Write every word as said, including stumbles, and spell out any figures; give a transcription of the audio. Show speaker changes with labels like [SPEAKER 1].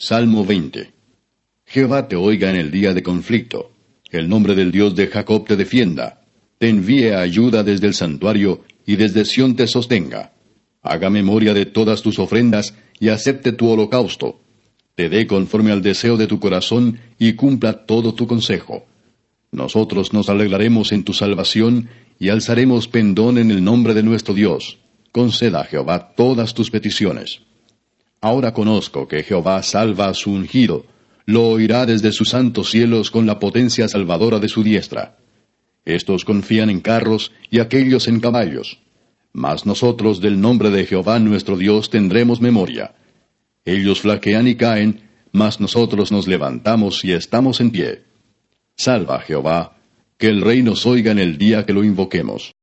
[SPEAKER 1] Salmo veinte. Jehová te oiga en el día de conflicto. El nombre del Dios de Jacob te defienda. Te envíe ayuda desde el santuario, y desde Sión te sostenga. Haga memoria de todas tus ofrendas, y acepte tu holocausto. Te dé conforme al deseo de tu corazón, y cumpla todo tu consejo. Nosotros nos alegraremos en tu salvación, y alzaremos pendón en el nombre de nuestro Dios. Conceda a Jehová todas tus peticiones. Ahora conozco que Jehová salva a su ungido, lo oirá desde sus santos cielos con la potencia salvadora de su diestra. Estos confían en carros y aquellos en caballos. Mas nosotros del nombre de Jehová nuestro Dios tendremos memoria. Ellos flaquean y caen, mas nosotros nos levantamos y estamos en pie. Salva, Jehová, que el rey nos oiga en el día que lo invoquemos.